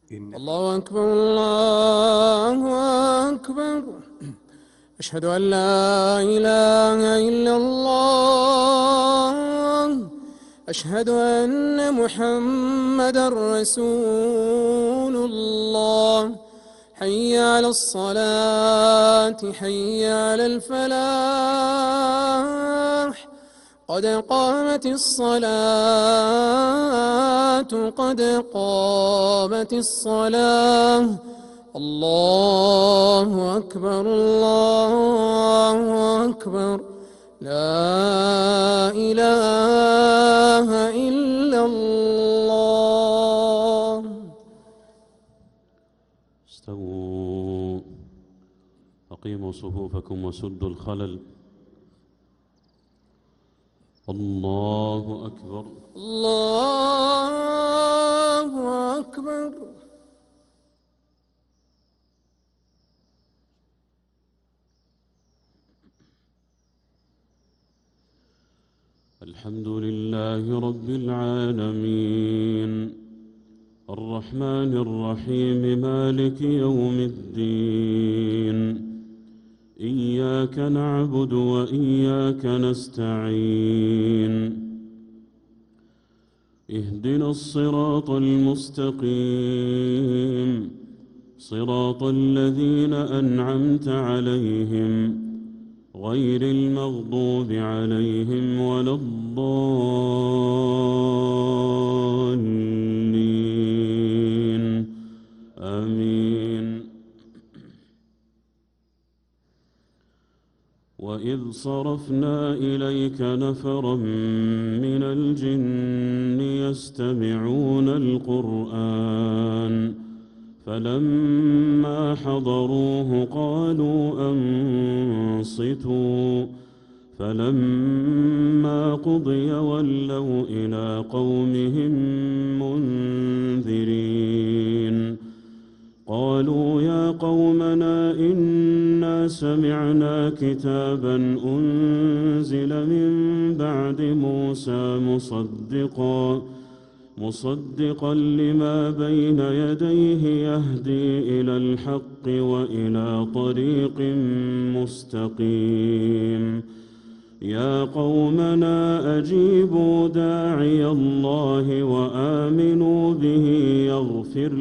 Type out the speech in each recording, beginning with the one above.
الله أكبر الله أكبر. أشهد أن لا إله إلا الله. أشهد أن محمدًا رسول الله. حي على الصلاة حي على الفلاح. قد قامت الصلاة قد قامت الصلاة. الله أكبر الله أكبر. لا إله إلا الله. استووا أقيموا صفوفكم وسدوا الخلل. الله أكبر الله أكبر. الحمد لله رب العالمين الرحمن الرحيم مالك يوم الدين. إياك نعبد وإياك نستعين. اهدنا الصراط المستقيم صراط الذين أنعمت عليهم غير المغضوب عليهم ولا الضالين. آمين. وإذ صرفنا إليك نفرا من الجن يستمعون القرآن فلما حضروه قالوا أنصتوا فلما قضي ولوا إلى قومهم منذرين. قالوا يا قومنا إنا سمعنا كتابا أنزل من بعد موسى مصدقا لما بين يديه يهدي إلى الحق وإلى طريق مستقيم. يا قومنا أجيبوا داعي الله وآمنوا به يغفر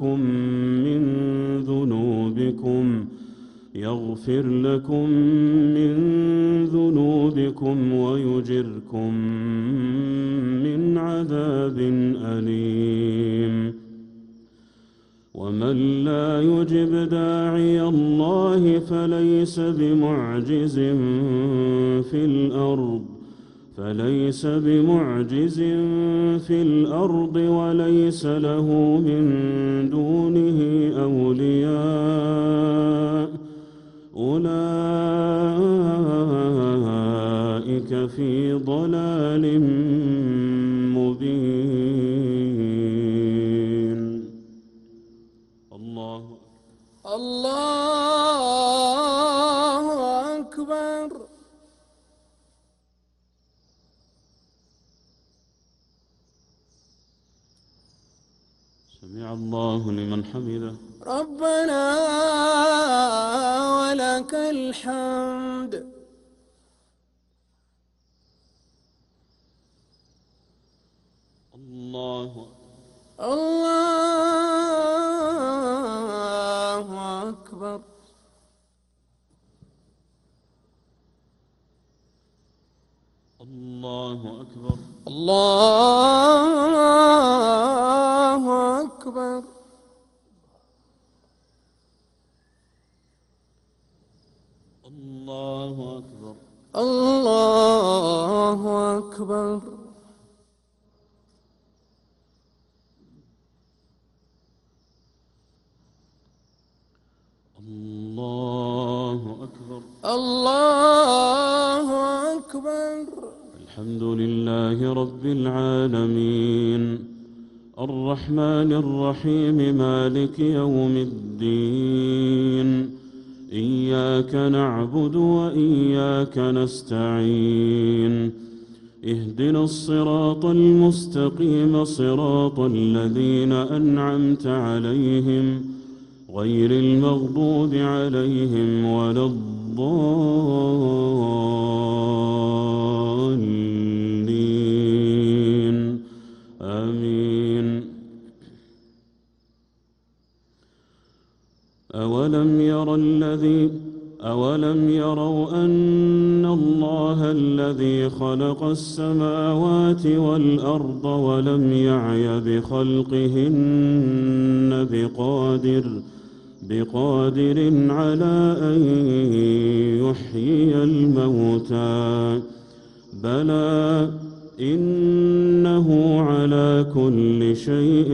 لكم من ذنوبكم ويجركم من عذاب أليم. ومن لا يجب داعي الله فليس بمعجز في الأرض وليس له من دونه أولياء. أولئك في ضلال مبين. الله أكبر. سمع الله لمن حمده. ربنا ولك الحمد. الله أكبر. الله أكبر. الله أكبر. الله أكبر. الله أكبر. الله أكبر. الله أكبر. الحمد لله رب العالمين الرحمن الرحيم مالك يوم الدين. إياك نعبد وإياك نستعين. اهدنا الصراط المستقيم صراط الذين أنعمت عليهم غير المغضوب عليهم ولا الضالين آمين. أولم يروا أن الله الذي خلق السماوات والأرض ولم يعي بخلقهن بقادر على أن يحيي الموتى بلى إنه على كل شيء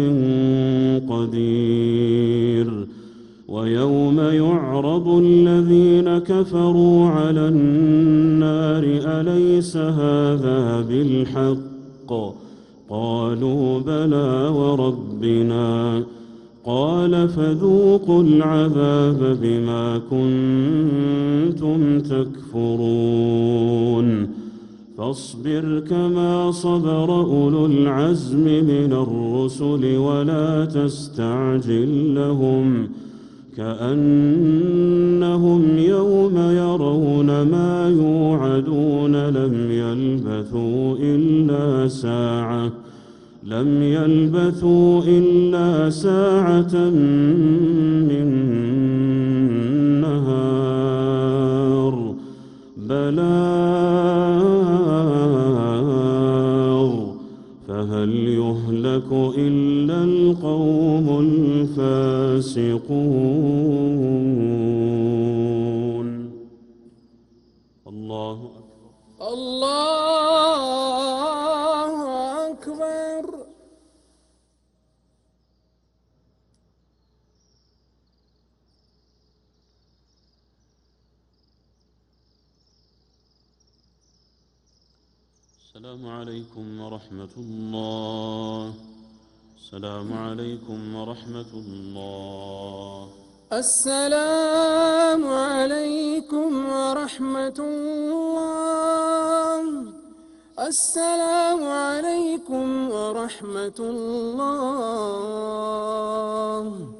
قدير. ويوم يعرض الذين كفروا على النار أليس هذا بالحق قالوا بلى وربنا قال فذوقوا العذاب بما كنتم تكفرون. فاصبر كما صبر أولو العزم من الرسل ولا تستعجل لهم كأنهم يوم يرون ما يوعدون لم يلبثوا إلا ساعة من نهار بلاغ فهل يهلك إلا القوم الفاسقون. الله أكبر. الله أكبر. السلام عليكم ورحمة الله. السلام عليكم ورحمة الله. السلام عليكم ورحمة الله. السلام عليكم ورحمة الله.